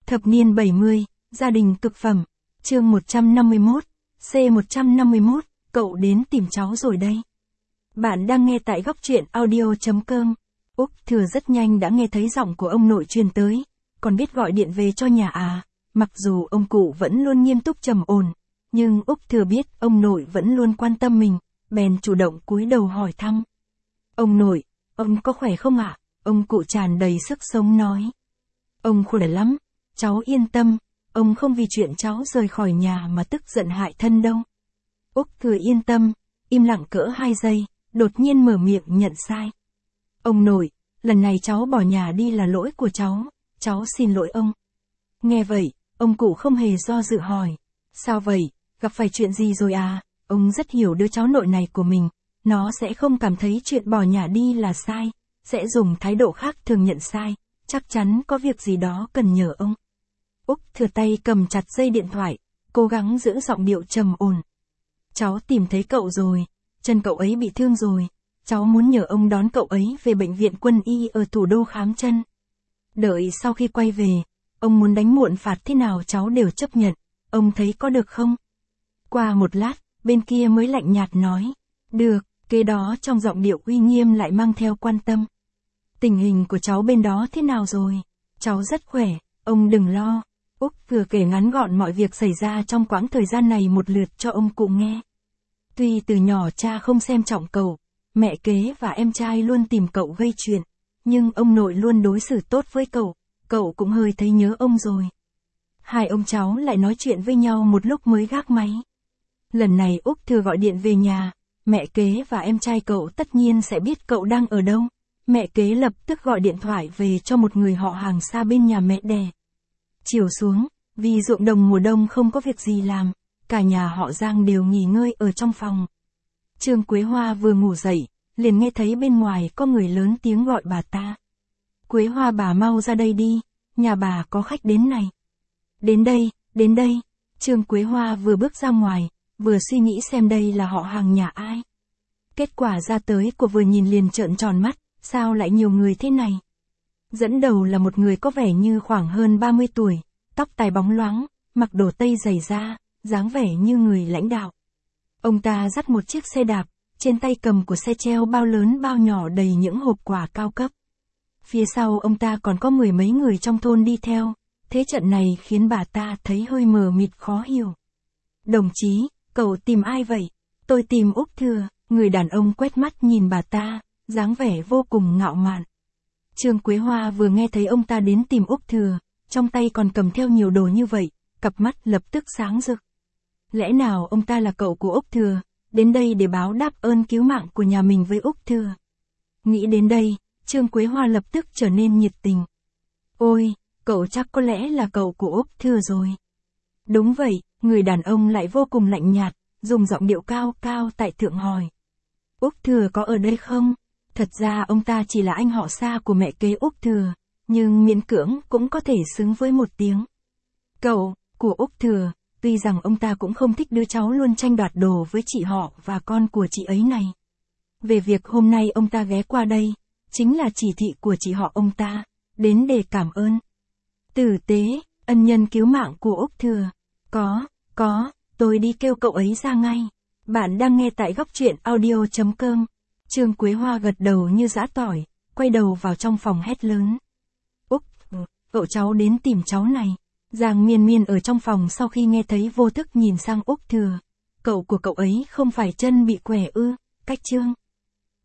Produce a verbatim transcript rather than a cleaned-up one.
Thập niên bảy mươi, gia đình cực phẩm. Chương một trăm năm mươi mốt, C một trăm năm mươi mốt, cậu đến tìm cháu rồi đây. Bạn đang nghe tại góc truyện audio chấm com. Úc Thừa rất nhanh đã nghe thấy giọng của ông nội truyền tới, còn biết gọi điện về cho nhà à. Mặc dù ông cụ vẫn luôn nghiêm túc trầm ổn, nhưng Úc Thừa biết ông nội vẫn luôn quan tâm mình, bèn chủ động cúi đầu hỏi thăm. Ông nội, ông có khỏe không ạ? Ông cụ tràn đầy sức sống nói. Ông khỏe lắm, cháu yên tâm, ông không vì chuyện cháu rời khỏi nhà mà tức giận hại thân đâu. Úc Thừa yên tâm, im lặng cỡ hai giây, đột nhiên mở miệng nhận sai. Ông nội, lần này cháu bỏ nhà đi là lỗi của cháu, cháu xin lỗi ông. Nghe vậy, ông cụ không hề do dự hỏi. Sao vậy, gặp phải chuyện gì rồi à? Ông rất hiểu đứa cháu nội này của mình, nó sẽ không cảm thấy chuyện bỏ nhà đi là sai, sẽ dùng thái độ khác thường nhận sai, chắc chắn có việc gì đó cần nhờ ông. Úc Thừa tay cầm chặt dây điện thoại, cố gắng giữ giọng điệu trầm ổn. Cháu tìm thấy cậu rồi, chân cậu ấy bị thương rồi, cháu muốn nhờ ông đón cậu ấy về bệnh viện quân y ở thủ đô khám chân. Đợi sau khi quay về, ông muốn đánh muộn phạt thế nào cháu đều chấp nhận, ông thấy có được không? Qua một lát, bên kia mới lạnh nhạt nói. Được, kế đó trong giọng điệu uy nghiêm lại mang theo quan tâm. Tình hình của cháu bên đó thế nào rồi? Cháu rất khỏe, ông đừng lo. Úc vừa kể ngắn gọn mọi việc xảy ra trong quãng thời gian này một lượt cho ông cụ nghe. Tuy từ nhỏ cha không xem trọng cậu, mẹ kế và em trai luôn tìm cậu gây chuyện, nhưng ông nội luôn đối xử tốt với cậu, cậu cũng hơi thấy nhớ ông rồi. Hai ông cháu lại nói chuyện với nhau một lúc mới gác máy. Lần này Úc Thừa gọi điện về nhà, mẹ kế và em trai cậu tất nhiên sẽ biết cậu đang ở đâu. Mẹ kế lập tức gọi điện thoại về cho một người họ hàng xa bên nhà mẹ đẻ. Chiều xuống, vì ruộng đồng mùa đông không có việc gì làm, cả nhà họ Giang đều nghỉ ngơi ở trong phòng. Trương Quế Hoa vừa ngủ dậy, liền nghe thấy bên ngoài có người lớn tiếng gọi bà ta. Quế Hoa bà mau ra đây đi, nhà bà có khách đến này. Đến đây, đến đây, Trương Quế Hoa vừa bước ra ngoài, vừa suy nghĩ xem đây là họ hàng nhà ai. Kết quả ra tới của vừa nhìn liền trợn tròn mắt, sao lại nhiều người thế này? Dẫn đầu là một người có vẻ như khoảng hơn ba mươi tuổi, tóc tai bóng loáng, mặc đồ tây dày da, dáng vẻ như người lãnh đạo. Ông ta dắt một chiếc xe đạp, trên tay cầm của xe treo bao lớn bao nhỏ đầy những hộp quà cao cấp. Phía sau ông ta còn có mười mấy người trong thôn đi theo, thế trận này khiến bà ta thấy hơi mờ mịt khó hiểu. Đồng chí, cậu tìm ai vậy? Tôi tìm Úc Thừa, người đàn ông quét mắt nhìn bà ta, dáng vẻ vô cùng ngạo mạn. Trương Quế Hoa vừa nghe thấy ông ta đến tìm Úc Thừa, trong tay còn cầm theo nhiều đồ như vậy, cặp mắt lập tức sáng rực. Lẽ nào ông ta là cậu của Úc Thừa, đến đây để báo đáp ơn cứu mạng của nhà mình với Úc Thừa? Nghĩ đến đây, Trương Quế Hoa lập tức trở nên nhiệt tình. Ôi, cậu chắc có lẽ là cậu của Úc Thừa rồi. Đúng vậy, người đàn ông lại vô cùng lạnh nhạt, dùng giọng điệu cao cao tại thượng hỏi. Úc Thừa có ở đây không? Thật ra ông ta chỉ là anh họ xa của mẹ kế Úc Thừa, nhưng miễn cưỡng cũng có thể xứng với một tiếng. Cậu, của Úc Thừa, tuy rằng ông ta cũng không thích đứa cháu luôn tranh đoạt đồ với chị họ và con của chị ấy này. Về việc hôm nay ông ta ghé qua đây, chính là chỉ thị của chị họ ông ta, đến để cảm ơn. Tử tế, ân nhân cứu mạng của Úc Thừa. Có, có, tôi đi kêu cậu ấy ra ngay. Bạn đang nghe tại góc truyện audio chấm com. Trương Quế Hoa gật đầu như giã tỏi, quay đầu vào trong phòng hét lớn. Úc, cậu cháu đến tìm cháu này. Giang Miên Miên ở trong phòng sau khi nghe thấy vô thức nhìn sang Úc Thừa. Cậu của cậu ấy không phải chân bị què ư? Cách Trương